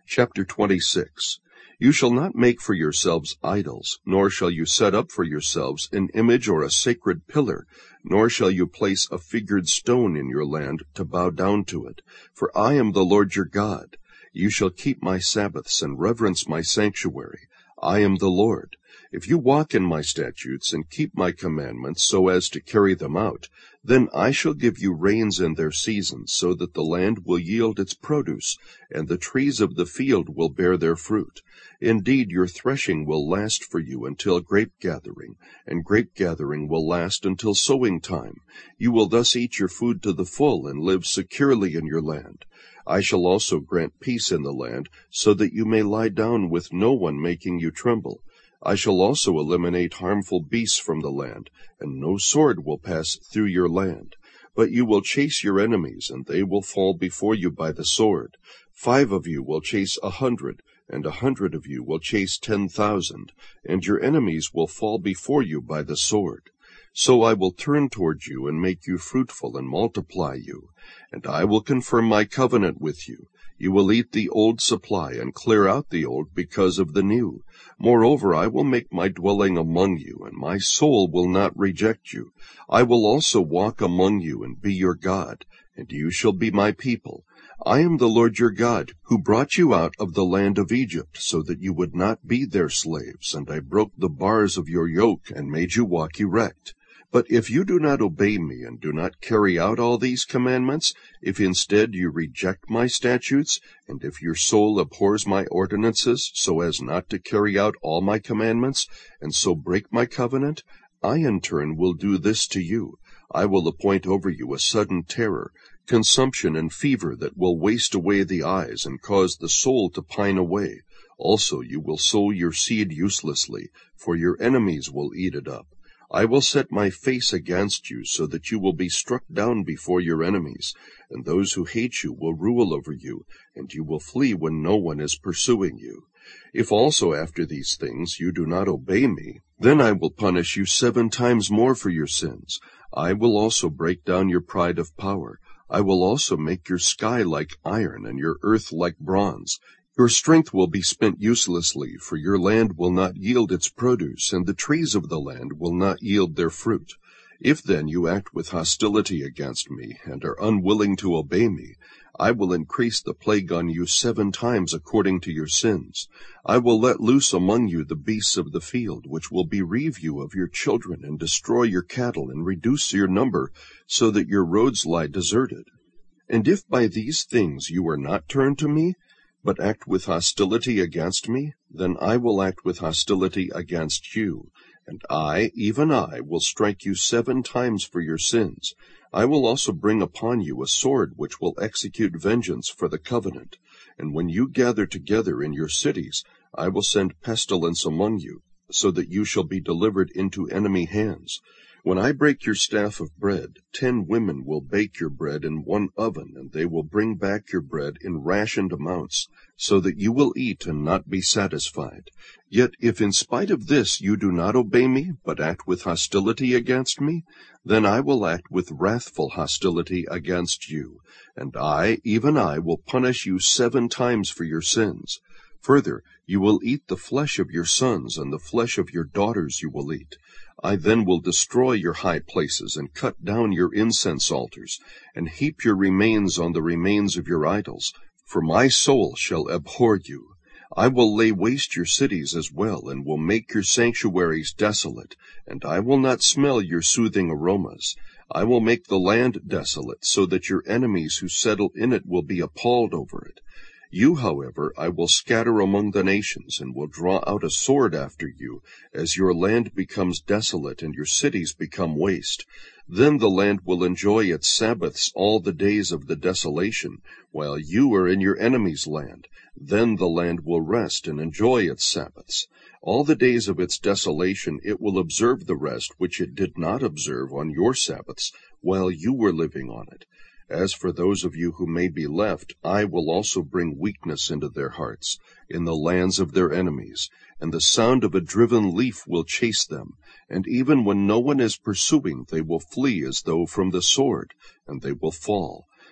Chapter 26. You shall not make for yourselves idols, nor shall you set up for yourselves an image or a sacred pillar, nor shall you place a figured stone in your land to bow down to it. For I am the Lord your God. You shall keep my Sabbaths and reverence my sanctuary. I am the Lord. If you walk in my statutes and keep my commandments so as to carry them out, then I shall give you rains in their seasons, so that the land will yield its produce, and the trees of the field will bear their fruit. Indeed, your threshing will last for you until grape gathering, and grape gathering will last until sowing time. You will thus eat your food to the full and live securely in your land. I shall also grant peace in the land, so that you may lie down with no one making you tremble. I shall also eliminate harmful beasts from the land, and no sword will pass through your land. But you will chase your enemies, and they will fall before you by the sword. 5 of you will chase 100, and 100 of you will chase 10,000, and your enemies will fall before you by the sword. So I will turn toward you and make you fruitful and multiply you, and I will confirm my covenant with you. You will eat the old supply and clear out the old because of the new. Moreover, I will make my dwelling among you, and my soul will not reject you. I will also walk among you and be your God, and you shall be my people. I am the Lord your God, who brought you out of the land of Egypt, so that you would not be their slaves, and I broke the bars of your yoke and made you walk erect. But if you do not obey me and do not carry out all these commandments, if instead you reject my statutes, and if your soul abhors my ordinances so as not to carry out all my commandments, and so break my covenant, I in turn will do this to you. I will appoint over you a sudden terror, consumption and fever that will waste away the eyes and cause the soul to pine away. Also you will sow your seed uselessly, for your enemies will eat it up. I will set my face against you, so that you will be struck down before your enemies, and those who hate you will rule over you, and you will flee when no one is pursuing you. If also after these things you do not obey me, then I will punish you 7 times more for your sins. I will also break down your pride of power. I will also make your sky like iron, and your earth like bronze. Your strength will be spent uselessly, for your land will not yield its produce, and the trees of the land will not yield their fruit. If then you act with hostility against me, and are unwilling to obey me, I will increase the plague on you 7 times according to your sins. I will let loose among you the beasts of the field, which will bereave you of your children, and destroy your cattle, and reduce your number, so that your roads lie deserted. And if by these things you are not turned to me, but act with hostility against me, then I will act with hostility against you, and I, even I, will strike you 7 times for your sins. I will also bring upon you a sword which will execute vengeance for the covenant. And when you gather together in your cities, I will send pestilence among you, so that you shall be delivered into enemy hands. When I break your staff of bread, 10 women will bake your bread in 1 oven, and they will bring back your bread in rationed amounts, so that you will eat and not be satisfied. Yet if in spite of this you do not obey me, but act with hostility against me, then I will act with wrathful hostility against you, and I, even I, will punish you 7 times for your sins. Further, you will eat the flesh of your sons, and the flesh of your daughters you will eat. I then will destroy your high places, and cut down your incense altars, and heap your remains on the remains of your idols, for my soul shall abhor you. I will lay waste your cities as well, and will make your sanctuaries desolate, and I will not smell your soothing aromas. I will make the land desolate, so that your enemies who settle in it will be appalled over it. You, however, I will scatter among the nations, and will draw out a sword after you, as your land becomes desolate and your cities become waste. Then the land will enjoy its Sabbaths all the days of the desolation, while you are in your enemy's land. Then the land will rest and enjoy its Sabbaths. All the days of its desolation it will observe the rest which it did not observe on your Sabbaths, while you were living on it. As for those of you who may be left, I will also bring weakness into their hearts, in the lands of their enemies, and the sound of a driven leaf will chase them, and even when no one is pursuing, they will flee as though from the sword, and they will fall.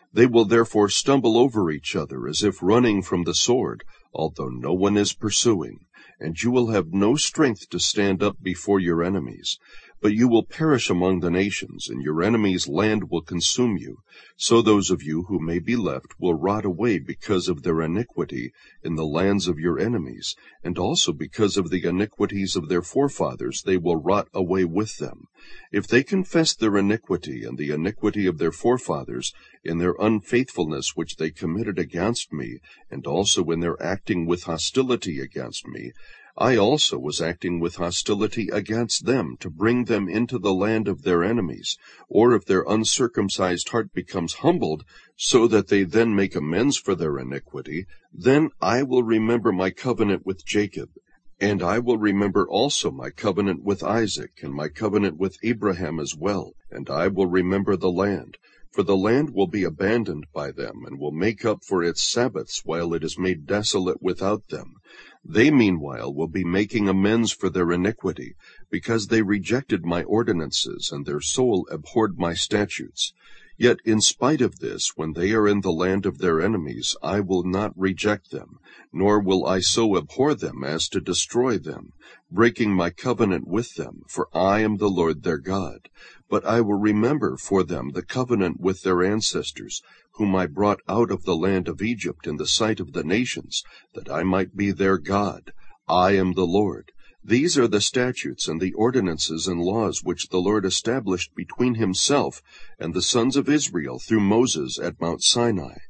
They will therefore stumble over each other as if running from the sword, although no one is pursuing, and you will have no strength to stand up before your enemies. But you will perish among the nations, and your enemies' land will consume you. So those of you who may be left will rot away because of their iniquity in the lands of your enemies, and also because of the iniquities of their forefathers they will rot away with them. If they confess their iniquity and the iniquity of their forefathers in their unfaithfulness which they committed against me, and also in their acting with hostility against me, I also was acting with hostility against them to bring them into the land of their enemies, or if their uncircumcised heart becomes humbled, so that they then make amends for their iniquity, then I will remember my covenant with Jacob, and I will remember also my covenant with Isaac, and my covenant with Abraham as well, and I will remember the land. For the land will be abandoned by them, and will make up for its Sabbaths while it is made desolate without them. They meanwhile will be making amends for their iniquity, because they rejected my ordinances, and their soul abhorred my statutes. Yet in spite of this, when they are in the land of their enemies, I will not reject them, nor will I so abhor them as to destroy them, breaking my covenant with them, for I am the Lord their God. But I will remember for them the covenant with their ancestors, whom I brought out of the land of Egypt in the sight of the nations, that I might be their God. I am the Lord. These are the statutes and the ordinances and laws which the Lord established between himself and the sons of Israel through Moses at Mount Sinai.